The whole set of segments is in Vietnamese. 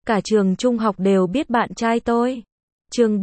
cả trường trung học đều biết bạn trai tôi. Chương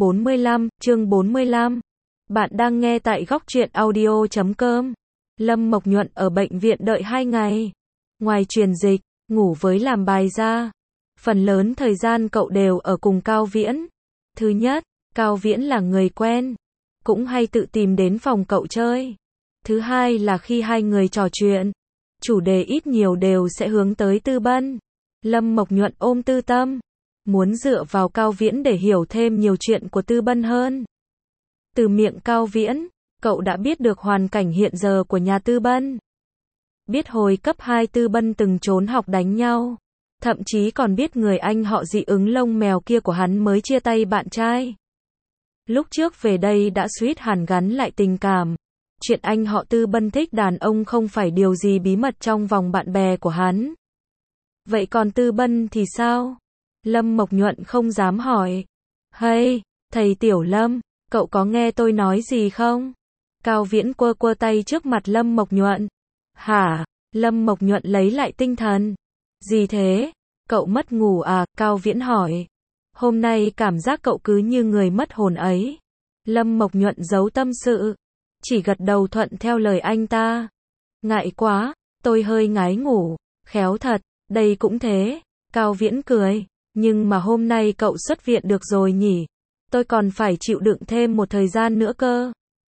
45. Bạn đang nghe tại góc truyện audio.com. Lâm Mộc Nhuận ở bệnh viện đợi 2 ngày. Ngoài truyền dịch, ngủ với làm bài ra, phần lớn thời gian cậu đều ở cùng Cao Viễn. Thứ nhất, Cao Viễn là người quen, cũng hay tự tìm đến phòng cậu chơi. Thứ hai là khi hai người trò chuyện, chủ đề ít nhiều đều sẽ hướng tới Tư Bân. Lâm Mộc Nhuận ôm tư tâm, muốn dựa vào Cao Viễn để hiểu thêm nhiều chuyện của Tư Bân hơn. Từ miệng Cao Viễn, cậu đã biết được hoàn cảnh hiện giờ của nhà Tư Bân. Biết hồi cấp 2 Tư Bân từng trốn học đánh nhau. Thậm chí còn biết người anh họ dị ứng lông mèo kia của hắn mới chia tay bạn trai. Lúc trước về đây đã suýt hàn gắn lại tình cảm. Chuyện anh họ Tư Bân thích đàn ông không phải điều gì bí mật trong vòng bạn bè của hắn. Vậy còn Tư Bân thì sao? Lâm Mộc Nhuận không dám hỏi. Hey, thầy Tiểu Lâm, cậu có nghe tôi nói gì không? Cao Viễn quơ quơ tay trước mặt Lâm Mộc Nhuận. Hả? Lâm Mộc Nhuận lấy lại tinh thần. Gì thế? Cậu mất ngủ à? Cao Viễn hỏi. Hôm nay cảm giác cậu cứ như người mất hồn ấy. Lâm Mộc Nhuận giấu tâm sự, chỉ gật đầu thuận theo lời anh ta. Ngại quá, tôi hơi ngái ngủ. Khéo thật, đây cũng thế. Cao Viễn cười. Nhưng mà hôm nay cậu xuất viện được rồi nhỉ? Tôi còn phải chịu đựng thêm một thời gian nữa cơ.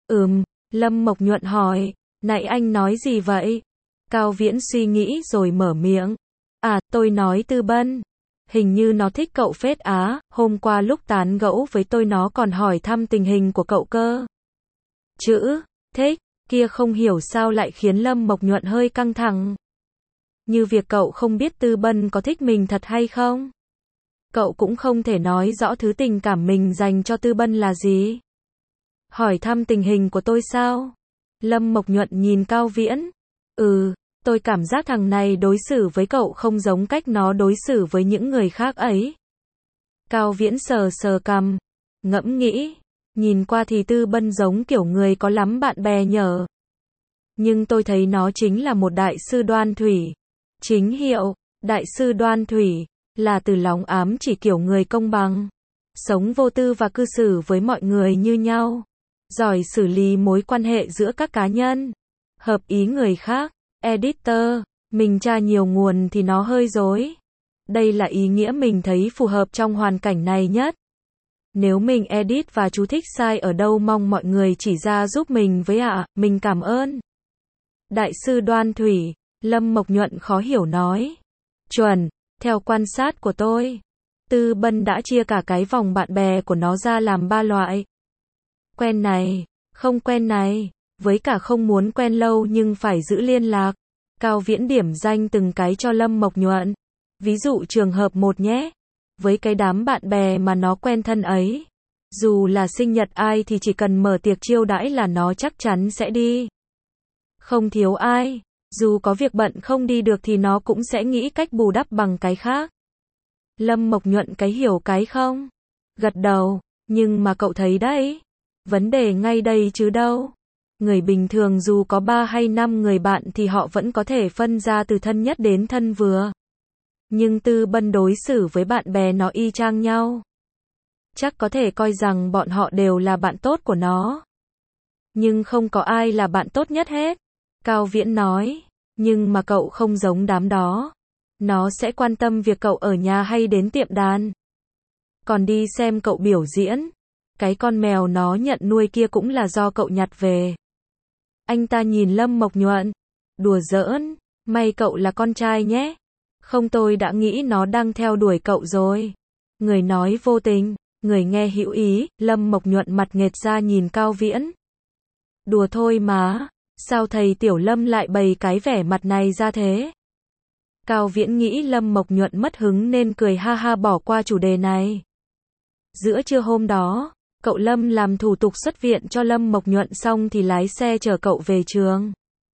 Lâm Mộc Nhuận hỏi. Nãy anh nói gì vậy? Cao Viễn suy nghĩ rồi mở miệng. À, tôi nói Tư Bân. Hình như nó thích cậu phết á, hôm qua lúc tán gẫu với tôi nó còn hỏi thăm tình hình của cậu cơ. Chữ, thích, kia không hiểu sao lại khiến Lâm Mộc Nhuận hơi căng thẳng. Như việc cậu không biết Tư Bân có thích mình thật hay không? Cậu cũng không thể nói rõ thứ tình cảm mình dành cho Tư Bân là gì. Hỏi thăm tình hình của tôi sao? Lâm Mộc Nhuận nhìn Cao Viễn. Tôi cảm giác thằng này đối xử với cậu không giống cách nó đối xử với những người khác ấy. Cao Viễn sờ sờ cằm, ngẫm nghĩ, nhìn qua thì Tư Bân giống kiểu người có lắm bạn bè nhở. Nhưng tôi thấy nó chính là một đại sư đoan thủy. Chính hiệu, đại sư đoan thủy, là từ lóng ám chỉ kiểu người công bằng. Sống vô tư và cư xử với mọi người như nhau. Giỏi xử lý mối quan hệ giữa các cá nhân. Hợp ý người khác. Editor, mình tra nhiều nguồn thì nó hơi rối. Đây là ý nghĩa mình thấy phù hợp trong hoàn cảnh này nhất. Nếu mình edit và chú thích sai ở đâu mong mọi người chỉ ra giúp mình với ạ, mình cảm ơn. Đại sư đoan thủy, Lâm Mộc Nhuận khó hiểu nói. Chuẩn, theo quan sát của tôi, Tư Bân đã chia cả cái vòng bạn bè của nó ra làm 3 loại. Quen này, không quen này. Với cả không muốn quen lâu nhưng phải giữ liên lạc. Cao Viễn điểm danh từng cái cho Lâm Mộc Nhuận. Ví dụ trường hợp 1 nhé. Với cái đám bạn bè mà nó quen thân ấy, dù là sinh nhật ai thì chỉ cần mở tiệc chiêu đãi là nó chắc chắn sẽ đi. Không thiếu ai. Dù có việc bận không đi được thì nó cũng sẽ nghĩ cách bù đắp bằng cái khác. Lâm Mộc Nhuận cái hiểu cái không? Gật đầu. Nhưng mà cậu thấy đấy, vấn đề ngay đây chứ đâu. Người bình thường dù có 3 hay 5 người bạn thì họ vẫn có thể phân ra từ thân nhất đến thân vừa. Nhưng Tư Bân đối xử với bạn bè nó y chang nhau. Chắc có thể coi rằng bọn họ đều là bạn tốt của nó. Nhưng không có ai là bạn tốt nhất hết. Cao Viễn nói. Nhưng mà cậu không giống đám đó. Nó sẽ quan tâm việc cậu ở nhà hay đến tiệm đàn. Còn đi xem cậu biểu diễn. Cái con mèo nó nhận nuôi kia cũng là do cậu nhặt về. Anh ta nhìn Lâm Mộc Nhuận. Đùa giỡn, may cậu là con trai nhé. Không tôi đã nghĩ nó đang theo đuổi cậu rồi. Người nói vô tình, người nghe hữu ý. Lâm Mộc Nhuận mặt nghệt ra nhìn Cao Viễn. Đùa thôi mà, sao thầy Tiểu Lâm lại bày cái vẻ mặt này ra thế? Cao Viễn nghĩ Lâm Mộc Nhuận mất hứng nên cười ha ha bỏ qua chủ đề này. Giữa trưa hôm đó, cậu Lâm làm thủ tục xuất viện cho Lâm Mộc Nhuận xong thì lái xe chở cậu về trường.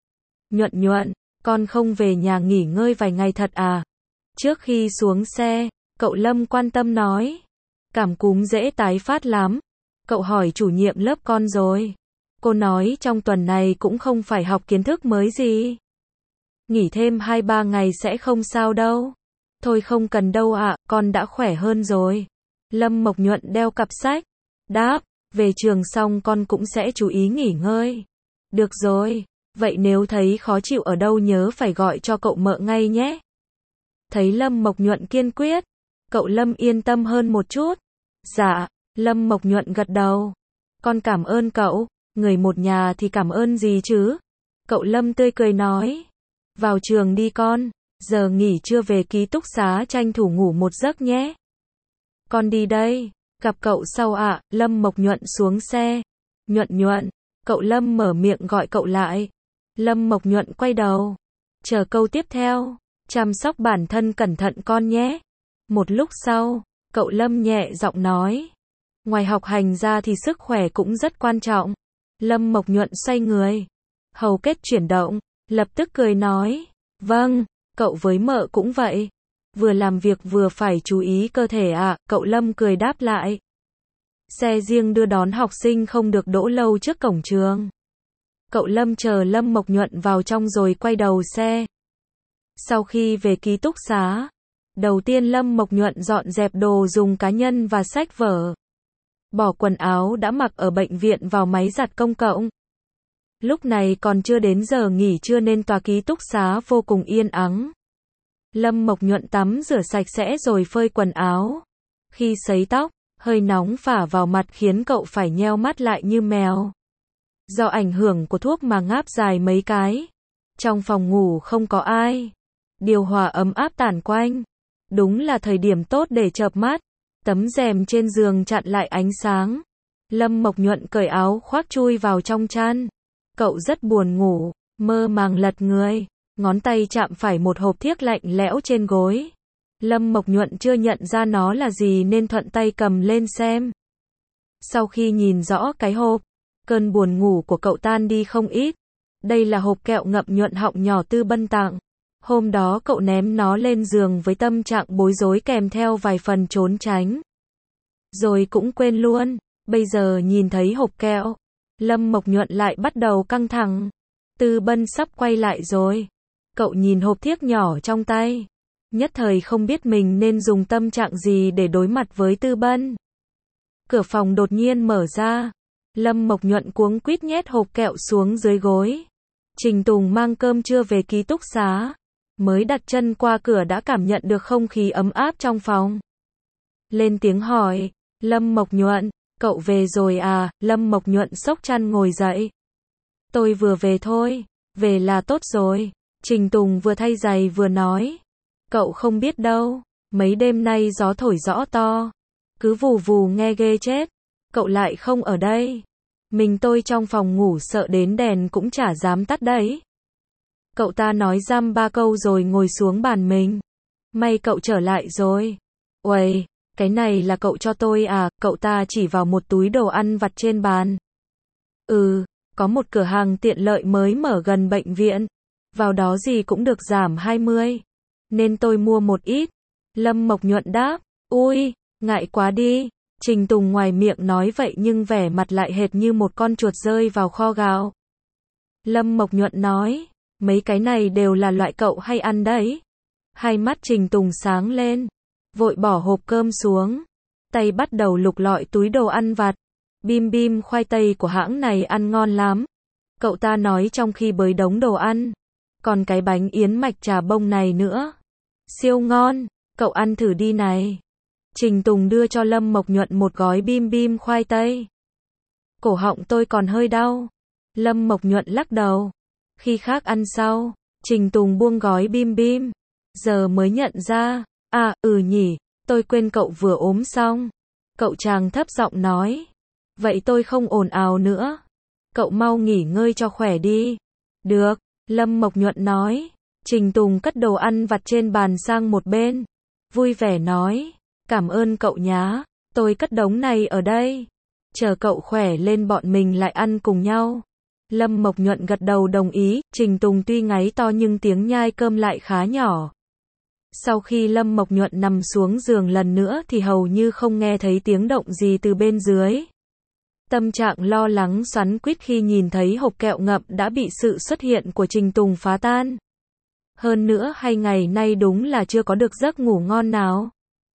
Nhuận, con không về nhà nghỉ ngơi vài ngày thật à? Trước khi xuống xe, cậu Lâm quan tâm nói. Cảm cúm dễ tái phát lắm. Cậu hỏi chủ nhiệm lớp con rồi. Cô nói trong tuần này cũng không phải học kiến thức mới gì. Nghỉ thêm 2-3 ngày sẽ không sao đâu. Thôi không cần đâu ạ, con đã khỏe hơn rồi. Lâm Mộc Nhuận đeo cặp sách. Đáp, về trường xong con cũng sẽ chú ý nghỉ ngơi. Được rồi, vậy nếu thấy khó chịu ở đâu nhớ phải gọi cho cậu mợ ngay nhé. Thấy Lâm Mộc Nhuận kiên quyết, cậu Lâm yên tâm hơn một chút. Dạ, Lâm Mộc Nhuận gật đầu. Con cảm ơn cậu, người một nhà thì cảm ơn gì chứ? Cậu Lâm tươi cười nói. Vào trường đi con, giờ nghỉ trưa về ký túc xá tranh thủ ngủ một giấc nhé. Con đi đây, gặp cậu sau ạ. Lâm Mộc Nhuận xuống xe. Nhuận Nhuận, cậu Lâm mở miệng gọi cậu lại. Lâm Mộc Nhuận quay đầu. Chờ câu tiếp theo. Chăm sóc bản thân cẩn thận con nhé. Một lúc sau, cậu Lâm nhẹ giọng nói. Ngoài học hành ra thì sức khỏe cũng rất quan trọng. Lâm Mộc Nhuận xoay người. Hầu kết chuyển động, lập tức cười nói. Vâng, cậu với mợ cũng vậy. Vừa làm việc vừa phải chú ý cơ thể ạ. Cậu Lâm cười đáp lại. Xe riêng đưa đón học sinh không được đỗ lâu trước cổng trường. Cậu Lâm chờ Lâm Mộc Nhuận vào trong rồi quay đầu xe. Sau khi về ký túc xá, đầu tiên Lâm Mộc Nhuận dọn dẹp đồ dùng cá nhân và sách vở. Bỏ quần áo đã mặc ở bệnh viện vào máy giặt công cộng. Lúc này còn chưa đến giờ nghỉ trưa nên tòa ký túc xá vô cùng yên ắng. Lâm Mộc Nhuận tắm rửa sạch sẽ rồi phơi quần áo. Khi sấy tóc, hơi nóng phả vào mặt khiến cậu phải nheo mắt lại như mèo. Do ảnh hưởng của thuốc mà ngáp dài mấy cái. Trong phòng ngủ không có ai. Điều hòa ấm áp tản quanh. Đúng là thời điểm tốt để chợp mắt. Tấm rèm trên giường chặn lại ánh sáng. Lâm Mộc Nhuận cởi áo khoác chui vào trong chăn. Cậu rất buồn ngủ, mơ màng lật người. Ngón tay chạm phải một hộp thiếc lạnh lẽo trên gối. Lâm Mộc Nhuận chưa nhận ra nó là gì nên thuận tay cầm lên xem. Sau khi nhìn rõ cái hộp, cơn buồn ngủ của cậu tan đi không ít. Đây là hộp kẹo ngậm nhuận họng nhỏ Tư Bân tặng. Hôm đó cậu ném nó lên giường với tâm trạng bối rối kèm theo vài phần trốn tránh. Rồi cũng quên luôn. Bây giờ nhìn thấy hộp kẹo, Lâm Mộc Nhuận lại bắt đầu căng thẳng. Tư Bân sắp quay lại rồi. Cậu nhìn hộp thiếc nhỏ trong tay. Nhất thời không biết mình nên dùng tâm trạng gì để đối mặt với Tư Bân. Cửa phòng đột nhiên mở ra. Lâm Mộc Nhuận cuống quýt nhét hộp kẹo xuống dưới gối. Trình Tùng mang cơm trưa về ký túc xá. Mới đặt chân qua cửa đã cảm nhận được không khí ấm áp trong phòng. Lên tiếng hỏi. Lâm Mộc Nhuận, cậu về rồi à? Lâm Mộc Nhuận xốc chăn ngồi dậy. Tôi vừa về thôi. Về là tốt rồi. Trình Tùng vừa thay giày vừa nói. Cậu không biết đâu. Mấy đêm nay gió thổi rõ to. Cứ vù vù nghe ghê chết. Cậu lại không ở đây. Mình tôi trong phòng ngủ sợ đến đèn cũng chả dám tắt đấy. Cậu ta nói dăm ba câu rồi ngồi xuống bàn mình. May cậu trở lại rồi. Uầy, cái này là cậu cho tôi à? Cậu ta chỉ vào một túi đồ ăn vặt trên bàn. Có một cửa hàng tiện lợi mới mở gần bệnh viện. Vào đó gì cũng được giảm 20. Nên tôi mua một ít. Lâm Mộc Nhuận đáp. Ui, ngại quá đi. Trình Tùng ngoài miệng nói vậy nhưng vẻ mặt lại hệt như một con chuột rơi vào kho gạo. Lâm Mộc Nhuận nói. Mấy cái này đều là loại cậu hay ăn đấy. Hai mắt Trình Tùng sáng lên. Vội bỏ hộp cơm xuống. Tay bắt đầu lục lọi túi đồ ăn vặt. Bim bim khoai tây của hãng này ăn ngon lắm. Cậu ta nói trong khi bới đống đồ ăn. Còn cái bánh yến mạch trà bông này nữa. Siêu ngon. Cậu ăn thử đi này. Trình Tùng đưa cho Lâm Mộc Nhuận một gói bim bim khoai tây. Cổ họng tôi còn hơi đau. Lâm Mộc Nhuận lắc đầu. Khi khác ăn sau. Trình Tùng buông gói bim bim. Giờ mới nhận ra. Nhỉ. Tôi quên cậu vừa ốm xong. Cậu chàng thấp giọng nói. Vậy tôi không ồn ào nữa. Cậu mau nghỉ ngơi cho khỏe đi. Được. Lâm Mộc Nhuận nói. Trình Tùng cất đồ ăn vặt trên bàn sang một bên. Vui vẻ nói. Cảm ơn cậu nhá. Tôi cất đống này ở đây. Chờ cậu khỏe lên bọn mình lại ăn cùng nhau. Lâm Mộc Nhuận gật đầu đồng ý. Trình Tùng tuy ngáy to nhưng tiếng nhai cơm lại khá nhỏ. Sau khi Lâm Mộc Nhuận nằm xuống giường lần nữa thì hầu như không nghe thấy tiếng động gì từ bên dưới. Tâm trạng lo lắng xoắn quýt khi nhìn thấy hộp kẹo ngậm đã bị sự xuất hiện của Trình Tùng phá tan. Hơn nữa 2 ngày nay đúng là chưa có được giấc ngủ ngon nào.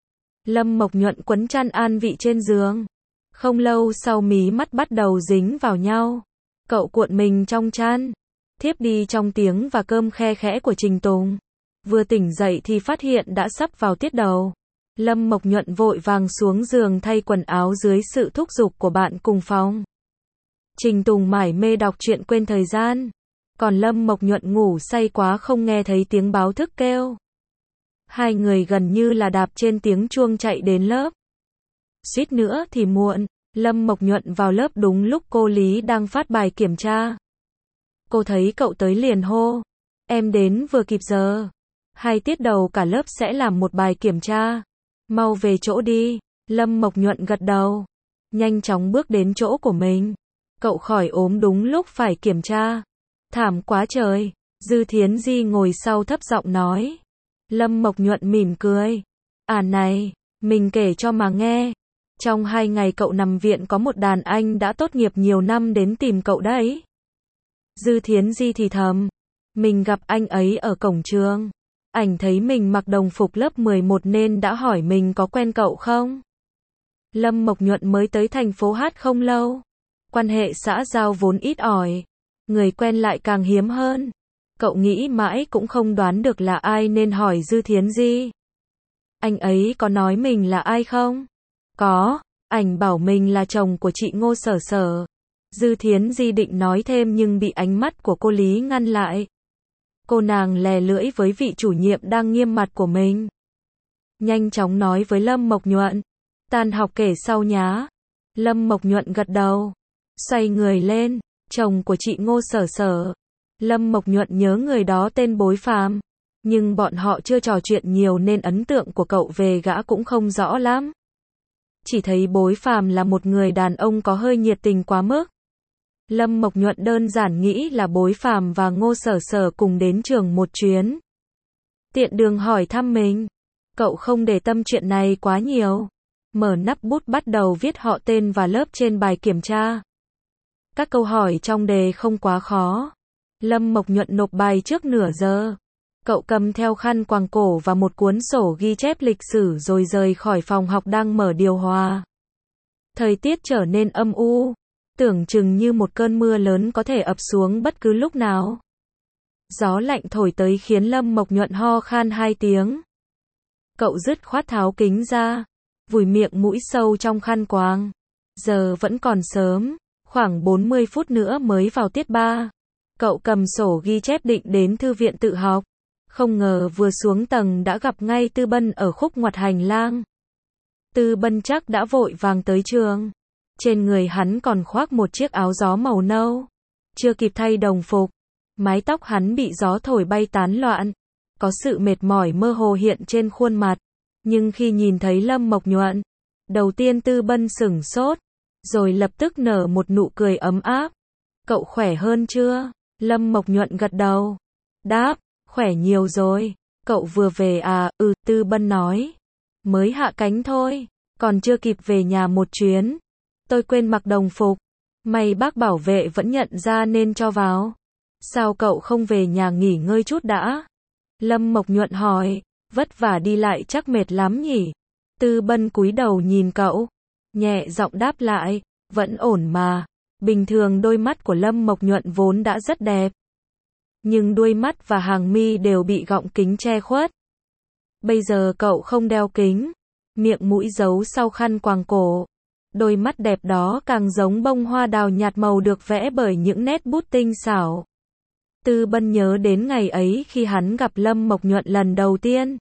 Lâm Mộc Nhuận quấn chăn an vị trên giường. Không lâu sau mí mắt bắt đầu dính vào nhau. Cậu cuộn mình trong chăn, thiếp đi trong tiếng và cơm khe khẽ của Trình Tùng. Vừa tỉnh dậy thì phát hiện đã sắp vào tiết đầu. Lâm Mộc Nhuận vội vàng xuống giường thay quần áo dưới sự thúc giục của bạn cùng phòng. Trình Tùng mải mê đọc truyện quên thời gian. Còn Lâm Mộc Nhuận ngủ say quá không nghe thấy tiếng báo thức kêu. Hai người gần như là đạp trên tiếng chuông chạy đến lớp. Suýt nữa thì muộn. Lâm Mộc Nhuận vào lớp đúng lúc cô Lý đang phát bài kiểm tra. Cô thấy cậu tới liền hô. Em đến vừa kịp giờ. 2 tiết đầu cả lớp sẽ làm một bài kiểm tra. Mau về chỗ đi. Lâm Mộc Nhuận gật đầu. Nhanh chóng bước đến chỗ của mình. Cậu khỏi ốm đúng lúc phải kiểm tra. Thảm quá trời. Dư Thiến Di ngồi sau thấp giọng nói. Lâm Mộc Nhuận mỉm cười. À này, mình kể cho mà nghe. Trong 2 ngày cậu nằm viện có một đàn anh đã tốt nghiệp nhiều năm đến tìm cậu đấy. Dư Thiến Di thì thầm. Mình gặp anh ấy ở cổng trường. Ảnh thấy mình mặc đồng phục lớp 11 nên đã hỏi mình có quen cậu không? Lâm Mộc Nhuận mới tới thành phố Hát không lâu. Quan hệ xã giao vốn ít ỏi. Người quen lại càng hiếm hơn. Cậu nghĩ mãi cũng không đoán được là ai nên hỏi Dư Thiến Di. Anh ấy có nói mình là ai không? Có, ảnh bảo mình là chồng của chị Ngô Sở Sở. Dư Thiến Di định nói thêm nhưng bị ánh mắt của cô Lý ngăn lại. Cô nàng lè lưỡi với vị chủ nhiệm đang nghiêm mặt của mình. Nhanh chóng nói với Lâm Mộc Nhuận. Tan học kể sau nhá. Lâm Mộc Nhuận gật đầu. Xoay người lên. Chồng của chị Ngô Sở Sở. Lâm Mộc Nhuận nhớ người đó tên Bối Phàm. Nhưng bọn họ chưa trò chuyện nhiều nên ấn tượng của cậu về gã cũng không rõ lắm. Chỉ thấy Bối Phàm là một người đàn ông có hơi nhiệt tình quá mức. Lâm Mộc Nhuận đơn giản nghĩ là Bối Phàm và Ngô Sở Sở cùng đến trường một chuyến. Tiện đường hỏi thăm mình. Cậu không để tâm chuyện này quá nhiều. Mở nắp bút bắt đầu viết họ tên và lớp trên bài kiểm tra. Các câu hỏi trong đề không quá khó. Lâm Mộc Nhuận nộp bài trước nửa giờ. Cậu cầm theo khăn quàng cổ và một cuốn sổ ghi chép lịch sử rồi rời khỏi phòng học đang mở điều hòa. Thời tiết trở nên âm u. Tưởng chừng như một cơn mưa lớn có thể ập xuống bất cứ lúc nào. Gió lạnh thổi tới khiến Lâm Mộc Nhuận ho khan 2 tiếng. Cậu dứt khoát tháo kính ra. Vùi miệng mũi sâu trong khăn quàng. Giờ vẫn còn sớm. Khoảng 40 phút nữa mới vào tiết 3. Cậu cầm sổ ghi chép định đến thư viện tự học. Không ngờ vừa xuống tầng đã gặp ngay Tư Bân ở khúc ngoặt hành lang. Tư Bân chắc đã vội vàng tới trường. Trên người hắn còn khoác một chiếc áo gió màu nâu. Chưa kịp thay đồng phục. Mái tóc hắn bị gió thổi bay tán loạn. Có sự mệt mỏi mơ hồ hiện trên khuôn mặt. Nhưng khi nhìn thấy Lâm Mộc Nhuận, đầu tiên Tư Bân sửng sốt. Rồi lập tức nở một nụ cười ấm áp. Cậu khỏe hơn chưa? Lâm Mộc Nhuận gật đầu. Đáp, khỏe nhiều rồi. Cậu vừa về à? Tư Bân nói. Mới hạ cánh thôi. Còn chưa kịp về nhà một chuyến. Tôi quên mặc đồng phục. May bác bảo vệ vẫn nhận ra nên cho vào. Sao cậu không về nhà nghỉ ngơi chút đã? Lâm Mộc Nhuận hỏi. Vất vả đi lại chắc mệt lắm nhỉ? Tư Bân cúi đầu nhìn cậu. Nhẹ giọng đáp lại. Vẫn ổn mà. Bình thường đôi mắt của Lâm Mộc Nhuận vốn đã rất đẹp. Nhưng đuôi mắt và hàng mi đều bị gọng kính che khuất. Bây giờ cậu không đeo kính. Miệng mũi giấu sau khăn quàng cổ. Đôi mắt đẹp đó càng giống bông hoa đào nhạt màu được vẽ bởi những nét bút tinh xảo. Tư Bân nhớ đến ngày ấy khi hắn gặp Lâm Mộc Nhuận lần đầu tiên.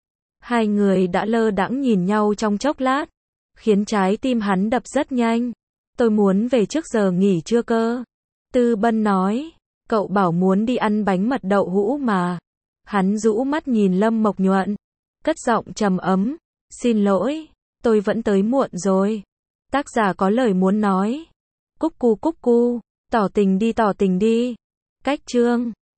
Hai người đã lơ đãng nhìn nhau trong chốc lát. Khiến trái tim hắn đập rất nhanh. Tôi muốn về trước giờ nghỉ trưa cơ. Tư Bân nói. Cậu bảo muốn đi ăn bánh mật đậu hũ mà. Hắn rũ mắt nhìn Lâm Mộc Nhuận. Cất giọng trầm ấm. Xin lỗi. Tôi vẫn tới muộn rồi. Tác giả có lời muốn nói. Cúc cu. Tỏ tình đi. Cách chương.